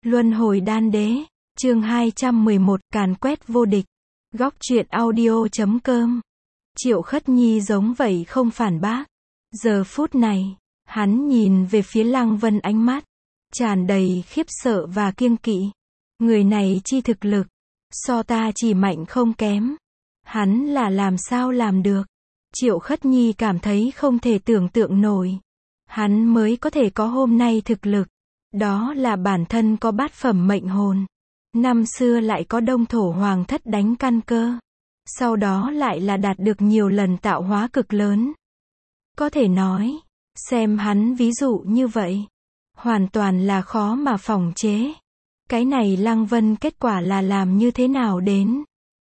Luân hồi đan đế, chương 211, càn quét vô địch. Góc truyện audio.com. Triệu Khất Nhi giống vậy không phản bác. Giờ phút này, hắn nhìn về phía Lăng Vân, ánh mắt tràn đầy khiếp sợ và kiêng kỵ. Người này chi thực lực, so ta chỉ mạnh không kém. Hắn là làm sao làm được? Triệu Khất Nhi cảm thấy không thể tưởng tượng nổi. Hắn mới có thể có hôm nay thực lực. Đó là bản thân có bát phẩm mệnh hồn. Năm xưa lại có Đông Thổ Hoàng Thất đánh căn cơ. Sau đó lại là đạt được nhiều lần tạo hóa cực lớn. Có thể nói, xem hắn ví dụ như vậy, hoàn toàn là khó mà phỏng chế. Cái này Lăng Vân kết quả là làm như thế nào đến?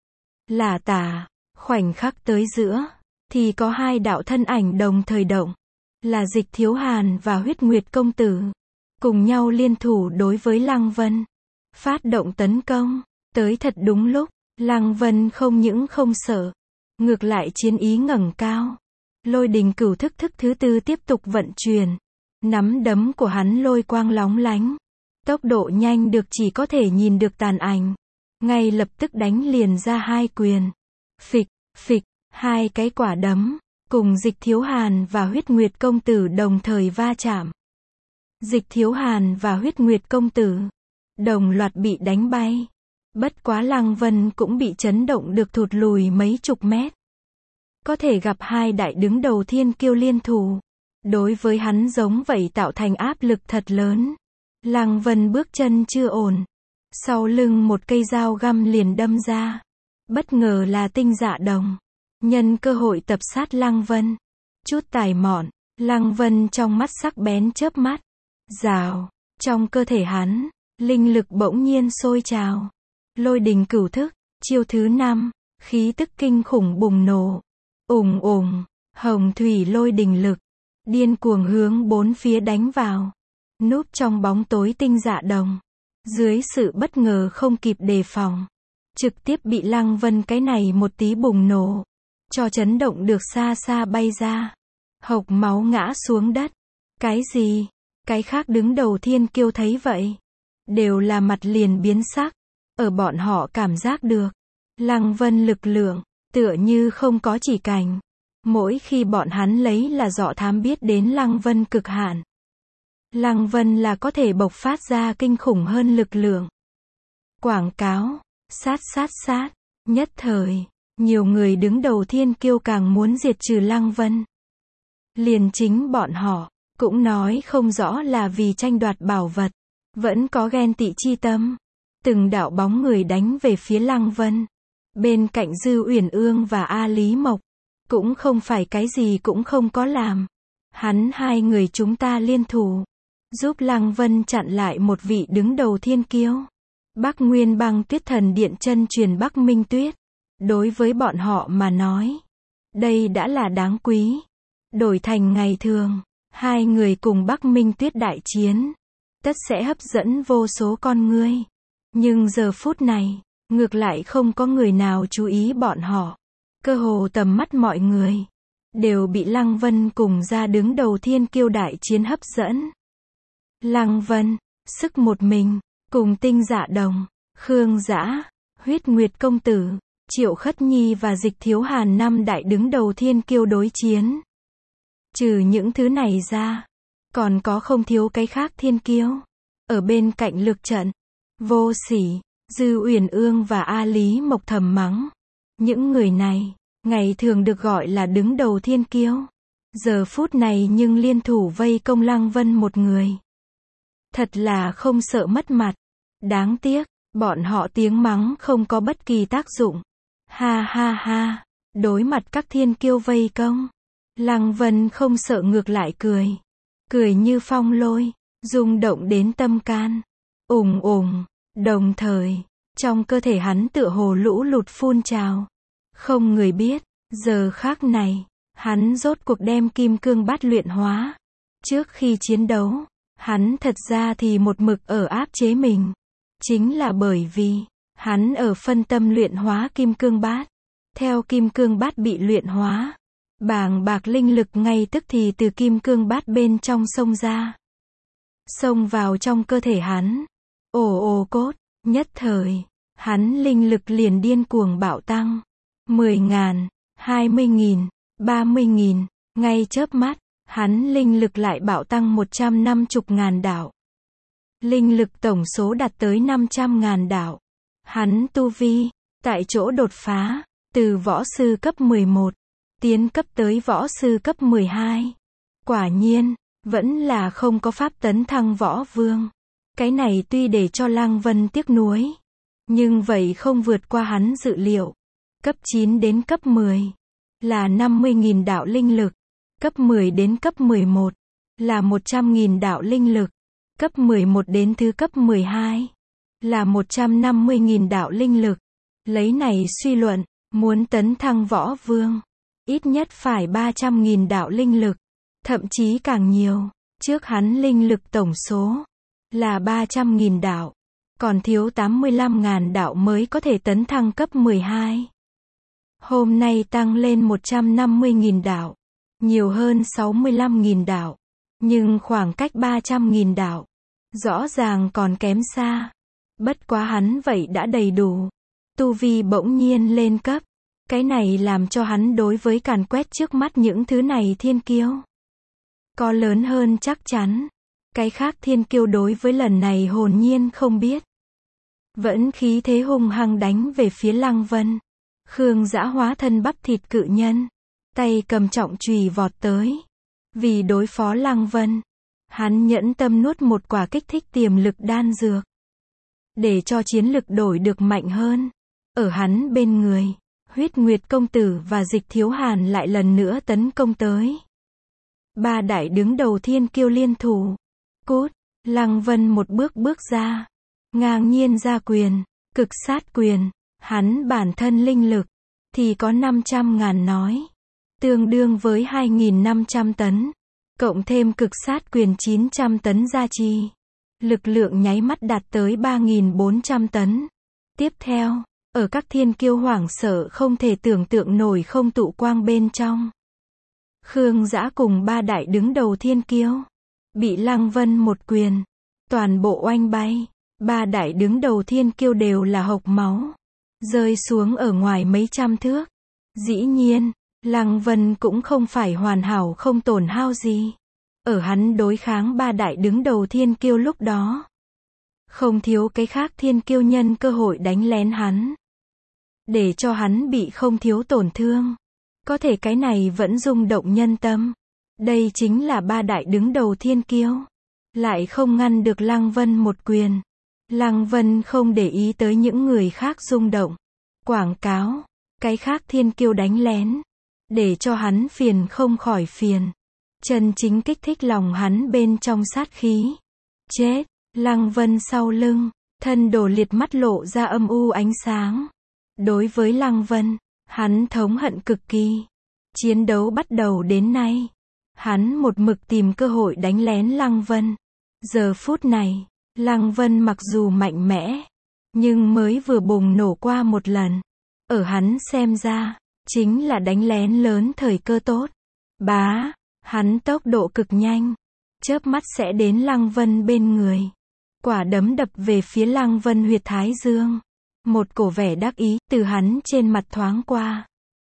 Là tả, khoảnh khắc tới giữa, thì có hai đạo thân ảnh đồng thời động. Là Dịch Thiếu Hàn và Huyết Nguyệt Công Tử. Cùng nhau liên thủ đối với Lăng Vân. Phát động tấn công. Tới thật đúng lúc. Lăng Vân không những không sợ. Ngược lại chiến ý ngẩng cao. Lôi đình cửu thức thứ tư tiếp tục vận chuyển. Nắm đấm của hắn lôi quang lóng lánh. Tốc độ nhanh được chỉ có thể nhìn được tàn ảnh. Ngay lập tức đánh liền ra hai quyền. Phịch, phịch, hai cái quả đấm. Cùng Dịch Thiếu Hàn và Huyết Nguyệt Công Tử đồng thời va chạm. Dịch Thiếu Hàn và Huyết Nguyệt Công Tử đồng loạt bị đánh bay. Bất quá Lăng Vân cũng bị chấn động được thụt lùi mấy chục mét. Có thể gặp hai đại đứng đầu thiên kiêu liên thủ. Đối với hắn giống vậy tạo thành áp lực thật lớn. Lăng Vân bước chân chưa ổn. Sau lưng một cây dao găm liền đâm ra. Bất ngờ là Tinh Dạ Đồng. Nhân cơ hội tập sát Lăng Vân. Chút tài mọn, Lăng Vân trong mắt sắc bén chớp mắt. Rào, trong cơ thể hắn, linh lực bỗng nhiên sôi trào. Lôi đình cửu thức, chiêu thứ 5, khí tức kinh khủng bùng nổ. Ùng ùng, hồng thủy lôi đình lực, điên cuồng hướng bốn phía đánh vào. Núp trong bóng tối Tinh Dạ Đồng, dưới sự bất ngờ không kịp đề phòng, trực tiếp bị Lăng Vân cái này một tí bùng nổ, cho chấn động được xa xa bay ra. Hộc máu ngã xuống đất. Cái gì? Cái khác đứng đầu thiên kiêu thấy vậy, đều là mặt liền biến sắc. Ở bọn họ cảm giác được, Lăng Vân lực lượng, tựa như không có chỉ cảnh. Mỗi khi bọn hắn lấy là dọ thám biết đến Lăng Vân cực hạn. Lăng Vân là có thể bộc phát ra kinh khủng hơn lực lượng. Quảng cáo, sát. Nhất thời, nhiều người đứng đầu thiên kiêu càng muốn diệt trừ Lăng Vân. Liền chính bọn họ cũng nói không rõ là vì tranh đoạt bảo vật, vẫn có ghen tị chi tâm. Từng đạo bóng người đánh về phía Lăng Vân. Bên cạnh Dư Uyển Ương và A Lý Mộc, cũng không phải cái gì cũng không có làm. Hắn hai người chúng ta liên thủ, giúp Lăng Vân chặn lại một vị đứng đầu thiên kiêu. Bắc Nguyên Băng Tuyết Thần Điện chân truyền Bắc Minh Tuyết. Đối với bọn họ mà nói, đây đã là đáng quý. Đổi thành ngày thường, hai người cùng Bắc Minh Tuyết đại chiến, tất sẽ hấp dẫn vô số con ngươi. Nhưng giờ phút này, ngược lại không có người nào chú ý bọn họ. Cơ hồ tầm mắt mọi người đều bị Lăng Vân cùng ra đứng đầu thiên kiêu đại chiến hấp dẫn. Lăng Vân, sức một mình, cùng Tinh Dạ Đồng, Khương Dã, Huyết Nguyệt Công Tử, Triệu Khất Nhi và Dịch Thiếu Hàn năm đại đứng đầu thiên kiêu đối chiến. Trừ những thứ này ra, còn có không thiếu cái khác thiên kiêu. Ở bên cạnh lực trận, Vô Sỉ, Dư Uyển Ương và A Lý Mộc thầm mắng. Những người này, ngày thường được gọi là đứng đầu thiên kiêu. Giờ phút này nhưng liên thủ vây công Lăng Vân một người. Thật là không sợ mất mặt. Đáng tiếc, bọn họ tiếng mắng không có bất kỳ tác dụng. Ha, đối mặt các thiên kiêu vây công, Lăng Vân không sợ ngược lại cười. Cười như phong lôi, rung động đến tâm can. Ùng, đồng thời, trong cơ thể hắn tựa hồ lũ lụt phun trào. Không người biết, giờ khắc này, hắn rốt cuộc đem kim cương bát luyện hóa. Trước khi chiến đấu, hắn thật ra thì một mực ở áp chế mình. Chính là bởi vì, hắn ở phân tâm luyện hóa kim cương bát. Theo kim cương bát bị luyện hóa, bàng bạc linh lực ngay tức thì từ kim cương bát bên trong xông ra. Xông vào trong cơ thể hắn. Ồ ồ cốt, nhất thời, hắn linh lực liền điên cuồng bạo tăng. 10.000, 20.000, 30.000, ngay chớp mắt, hắn linh lực lại bạo tăng 150.000 đạo. Linh lực tổng số đạt tới 500.000 đạo. Hắn tu vi, tại chỗ đột phá, từ võ sư cấp 11, tiến cấp tới võ sư cấp 12. Quả nhiên, vẫn là không có pháp tấn thăng võ vương. Cái này tuy để cho Lăng Vân tiếc nuối, nhưng vậy không vượt qua hắn dự liệu. Cấp 9 đến cấp 10 là 50.000 đạo linh lực, cấp 10 đến cấp 11 là 100.000 đạo linh lực, cấp 11 đến thứ cấp 12 là 150.000 đạo linh lực. Lấy này suy luận, muốn tấn thăng võ vương, ít nhất phải 300.000 đạo linh lực, thậm chí càng nhiều. Trước hắn linh lực tổng số là 300.000 đạo, còn thiếu 85.000 đạo mới có thể tấn thăng cấp 12. Hôm nay tăng lên 150.000 đạo, nhiều hơn 65.000 đạo, nhưng khoảng cách 300.000 đạo, rõ ràng còn kém xa. Bất quá hắn vậy đã đầy đủ. Tu vi bỗng nhiên lên cấp. Cái này làm cho hắn đối với càn quét trước mắt những thứ này thiên kiêu có lớn hơn chắc chắn. Cái khác thiên kiêu đối với lần này hồn nhiên không biết. Vẫn khí thế hung hăng đánh về phía Lăng Vân. Khương Dã hóa thân bắp thịt cự nhân, tay cầm trọng chùy vọt tới. Vì đối phó Lăng Vân, hắn nhẫn tâm nuốt một quả kích thích tiềm lực đan dược, để cho chiến lực đổi được mạnh hơn. Ở hắn bên người, Huyết Nguyệt công tử và Dịch Thiếu Hàn lại lần nữa tấn công tới. Ba đại đứng đầu thiên kiêu liên thủ. Cút, Lăng Vân một bước bước ra, ngang nhiên ra quyền, cực sát quyền. Hắn bản thân linh lực thì có 500.000 nói, tương đương với 2.500 tấn, cộng thêm cực sát quyền 900 tấn gia trì, lực lượng nháy mắt đạt tới 3.400 tấn. Tiếp theo, ở các thiên kiêu hoảng sợ không thể tưởng tượng nổi không tụ quang bên trong, Khương Dã cùng ba đại đứng đầu thiên kiêu bị Lăng Vân một quyền toàn bộ oanh bay. Ba đại đứng đầu thiên kiêu đều là hộc máu, rơi xuống ở ngoài mấy trăm thước. Dĩ nhiên, Lăng Vân cũng không phải hoàn hảo không tổn hao gì. Ở hắn đối kháng ba đại đứng đầu thiên kiêu lúc đó, không thiếu cái khác thiên kiêu nhân cơ hội đánh lén hắn, để cho hắn bị không thiếu tổn thương. Có thể cái này vẫn rung động nhân tâm. Đây chính là ba đại đứng đầu thiên kiêu, lại không ngăn được Lăng Vân một quyền. Lăng Vân không để ý tới những người khác rung động, quảng cáo, cái khác thiên kiêu đánh lén, để cho hắn phiền không khỏi phiền. Chân chính kích thích lòng hắn bên trong sát khí. Chết, Lăng Vân sau lưng, thân đồ liệt mắt lộ ra âm u ánh sáng. Đối với Lăng Vân, hắn thống hận cực kỳ. Chiến đấu bắt đầu đến nay, hắn một mực tìm cơ hội đánh lén Lăng Vân. Giờ phút này, Lăng Vân mặc dù mạnh mẽ, nhưng mới vừa bùng nổ qua một lần. Ở hắn xem ra, chính là đánh lén lớn thời cơ tốt. Bá, hắn tốc độ cực nhanh, chớp mắt sẽ đến Lăng Vân bên người. Quả đấm đập về phía Lăng Vân huyệt thái dương. Một cổ vẻ đắc ý từ hắn trên mặt thoáng qua.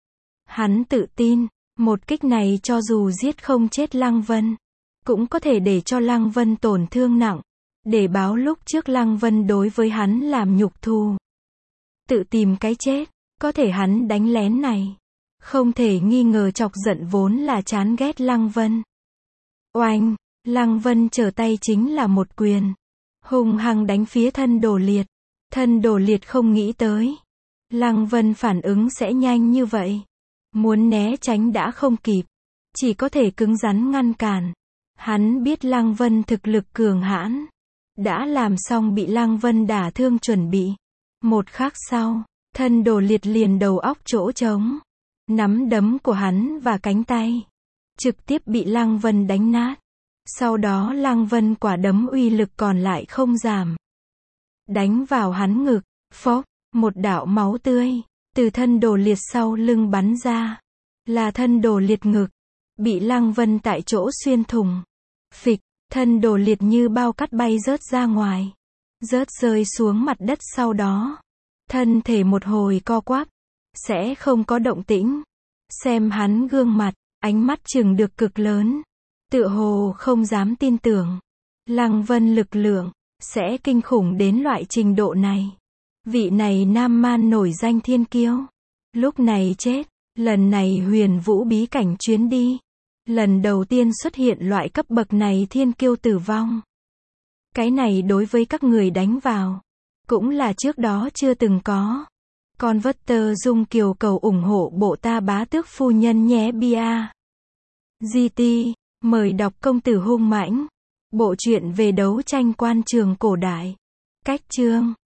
Hắn tự tin, một kích này cho dù giết không chết Lăng Vân, cũng có thể để cho Lăng Vân tổn thương nặng, để báo lúc trước Lăng Vân đối với hắn làm nhục thù, tự tìm cái chết. Có thể hắn đánh lén này, không thể nghi ngờ chọc giận vốn là chán ghét Lăng Vân. Oanh, Lăng Vân trở tay chính là một quyền, hung hăng đánh phía thân đồ liệt. Thân đồ liệt không nghĩ tới Lăng Vân phản ứng sẽ nhanh như vậy, muốn né tránh đã không kịp, chỉ có thể cứng rắn ngăn cản. Hắn biết Lăng Vân thực lực cường hãn, đã làm xong bị Lăng Vân đả thương chuẩn bị. Một khắc sau, thân đồ liệt liền đầu óc chỗ trống, nắm đấm của hắn và cánh tay trực tiếp bị Lăng Vân đánh nát. Sau đó Lăng Vân quả đấm uy lực còn lại không giảm, đánh vào hắn ngực. Phốc, một đạo máu tươi từ thân đồ liệt sau lưng bắn ra, là thân đồ liệt ngực, bị Lăng Vân tại chỗ xuyên thủng. Phịch, thân đồ liệt như bao cát bay rớt ra ngoài. rớt rơi xuống mặt đất sau đó. Thân thể một hồi co quắp, sẽ không có động tĩnh. Xem hắn gương mặt, ánh mắt chừng được cực lớn. Tựa hồ không dám tin tưởng. Lăng Vân lực lượng, sẽ kinh khủng đến loại trình độ này. Vị này nam man nổi danh thiên kiêu. Lúc này chết, lần này huyền vũ bí cảnh chuyến đi. Lần đầu tiên xuất hiện loại cấp bậc này thiên kiêu tử vong. Cái này đối với các người đánh vào, cũng là trước đó chưa từng có. Con vất tơ dung kiều cầu ủng hộ bộ ta bá tước phu nhân nhé bia. GT, mời đọc công tử hung mãnh. Bộ truyện về đấu tranh quan trường cổ đại. Cách chương